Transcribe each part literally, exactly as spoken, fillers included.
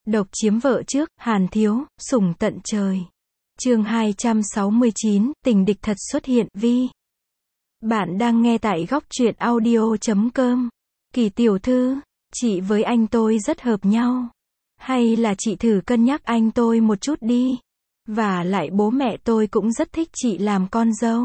Độc chiếm vợ trước, Hàn Thiếu, sủng tận trời. Chương hai trăm sáu mươi chín, tình địch thật xuất hiện, vi. Bạn đang nghe tại góc truyện audio chấm com. Kỳ tiểu thư, chị với anh tôi rất hợp nhau. Hay là chị thử cân nhắc anh tôi một chút đi. Và lại bố mẹ tôi cũng rất thích chị làm con dâu.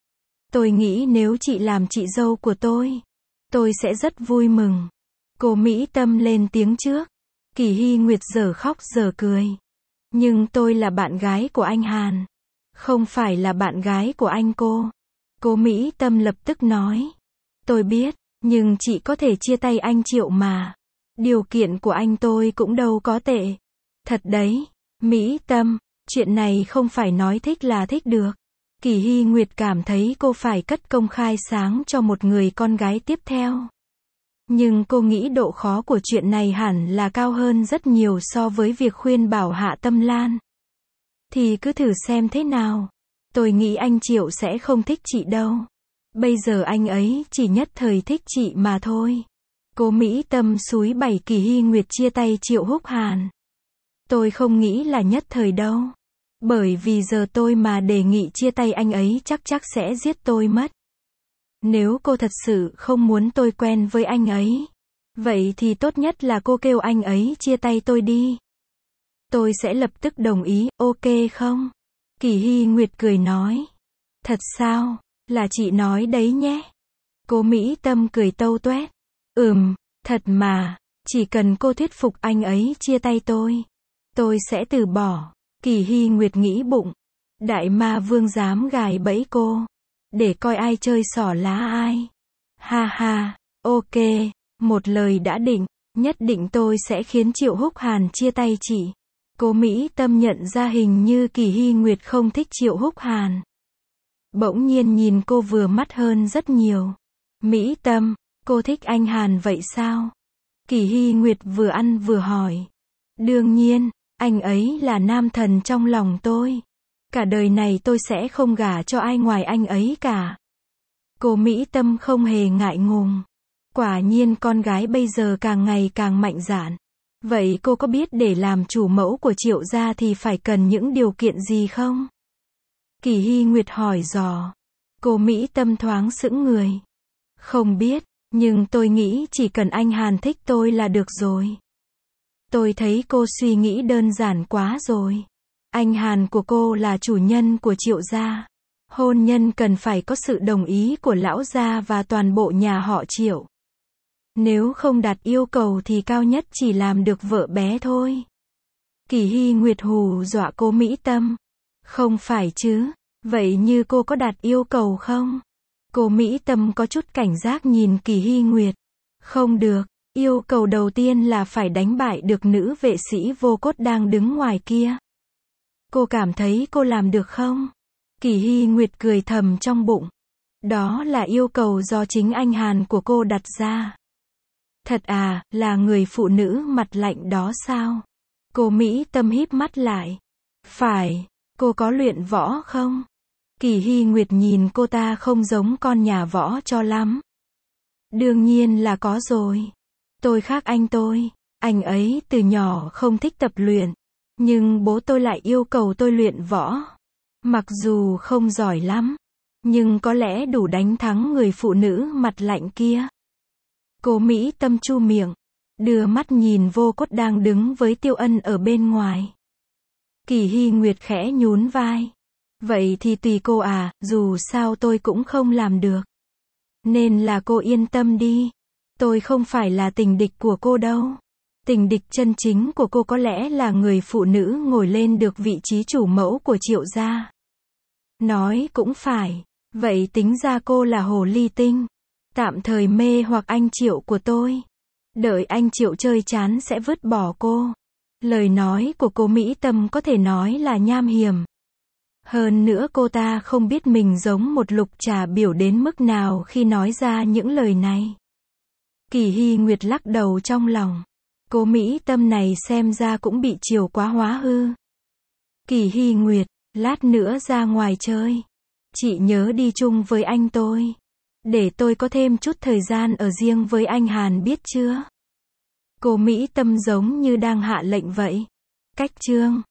Tôi nghĩ nếu chị làm chị dâu của tôi, tôi sẽ rất vui mừng. Cô Mỹ Tâm lên tiếng trước. Kỳ Hy Nguyệt giờ khóc giờ cười. Nhưng tôi là bạn gái của anh Hàn. Không phải là bạn gái của anh cô. Cô Mỹ Tâm lập tức nói. Tôi biết, nhưng chị có thể chia tay anh Triệu mà. Điều kiện của anh tôi cũng đâu có tệ. Thật đấy, Mỹ Tâm, chuyện này không phải nói thích là thích được. Kỳ Hy Nguyệt cảm thấy cô phải cất công khai sáng cho một người con gái tiếp theo. Nhưng cô nghĩ độ khó của chuyện này hẳn là cao hơn rất nhiều so với việc khuyên bảo Hạ Tâm Lan. Thì cứ thử xem thế nào. Tôi nghĩ anh Triệu sẽ không thích chị đâu. Bây giờ anh ấy chỉ nhất thời thích chị mà thôi. Cô Mỹ Tâm xúi bẩy Kỳ Hy Nguyệt chia tay Triệu Húc Hàn. Tôi không nghĩ là nhất thời đâu. Bởi vì giờ tôi mà đề nghị chia tay anh ấy chắc chắc sẽ giết tôi mất. Nếu cô thật sự không muốn tôi quen với anh ấy, vậy thì tốt nhất là cô kêu anh ấy chia tay tôi đi. Tôi sẽ lập tức đồng ý, ok không? Kỳ Hy Nguyệt cười nói. Thật sao? Là chị nói đấy nhé. Cô Mỹ Tâm cười tâu tuét. Ừm, thật mà, chỉ cần cô thuyết phục anh ấy chia tay tôi, tôi sẽ từ bỏ. Kỳ Hy Nguyệt nghĩ bụng. Đại ma vương dám gài bẫy cô. Để coi ai chơi xỏ lá ai. Ha ha, ok, một lời đã định, nhất định tôi sẽ khiến Triệu Húc Hàn chia tay chị. Cô Mỹ Tâm nhận ra hình như Kỳ Hy Nguyệt không thích Triệu Húc Hàn. Bỗng nhiên nhìn cô vừa mắt hơn rất nhiều. Mỹ Tâm, cô thích anh Hàn vậy sao? Kỳ Hy Nguyệt vừa ăn vừa hỏi. Đương nhiên, anh ấy là nam thần trong lòng tôi. Cả đời này tôi sẽ không gả cho ai ngoài anh ấy cả. Cô Mỹ Tâm không hề ngại ngùng. Quả nhiên con gái bây giờ càng ngày càng mạnh dạn. Vậy cô có biết để làm chủ mẫu của Triệu gia thì phải cần những điều kiện gì không? Kỳ Hy Nguyệt hỏi dò. Cô Mỹ Tâm thoáng sững người. Không biết, nhưng tôi nghĩ chỉ cần anh Hàn thích tôi là được rồi. Tôi thấy cô suy nghĩ đơn giản quá rồi. Anh Hàn của cô là chủ nhân của Triệu gia. Hôn nhân cần phải có sự đồng ý của lão gia và toàn bộ nhà họ Triệu. Nếu không đặt yêu cầu thì cao nhất chỉ làm được vợ bé thôi. Kỳ Hy Nguyệt hù dọa cô Mỹ Tâm. Không phải chứ, vậy như cô có đặt yêu cầu không? Cô Mỹ Tâm có chút cảnh giác nhìn Kỳ Hy Nguyệt. Không được, yêu cầu đầu tiên là phải đánh bại được nữ vệ sĩ vô cốt đang đứng ngoài kia. Cô cảm thấy cô làm được không? Kỳ Hy Nguyệt cười thầm trong bụng. Đó là yêu cầu do chính anh Hàn của cô đặt ra. Thật à, là người phụ nữ mặt lạnh đó sao? Cô Mỹ Tâm híp mắt lại. Phải, cô có luyện võ không? Kỳ Hy Nguyệt nhìn cô ta không giống con nhà võ cho lắm. Đương nhiên là có rồi. Tôi khác anh tôi, anh ấy từ nhỏ không thích tập luyện. Nhưng bố tôi lại yêu cầu tôi luyện võ. Mặc dù không giỏi lắm, nhưng có lẽ đủ đánh thắng người phụ nữ mặt lạnh kia. Cô Mỹ Tâm chu miệng, đưa mắt nhìn vô cốt đang đứng với Tiêu Ân ở bên ngoài. Kỳ Hy Nguyệt khẽ nhún vai. Vậy thì tùy cô à, dù sao tôi cũng không làm được. Nên là cô yên tâm đi. Tôi không phải là tình địch của cô đâu. Tình địch chân chính của cô có lẽ là người phụ nữ ngồi lên được vị trí chủ mẫu của Triệu gia. Nói cũng phải. Vậy tính ra cô là hồ ly tinh. Tạm thời mê hoặc anh Triệu của tôi. Đợi anh Triệu chơi chán sẽ vứt bỏ cô. Lời nói của cô Mỹ Tâm có thể nói là nham hiểm. Hơn nữa cô ta không biết mình giống một lục trà biểu đến mức nào khi nói ra những lời này. Kỳ Hy Nguyệt lắc đầu trong lòng. Cô Mỹ Tâm này xem ra cũng bị chiều quá hóa hư. Kỳ Hy Nguyệt, lát nữa ra ngoài chơi. Chị nhớ đi chung với anh tôi. Để tôi có thêm chút thời gian ở riêng với anh Hàn biết chưa? Cô Mỹ Tâm giống như đang hạ lệnh vậy. Cách chương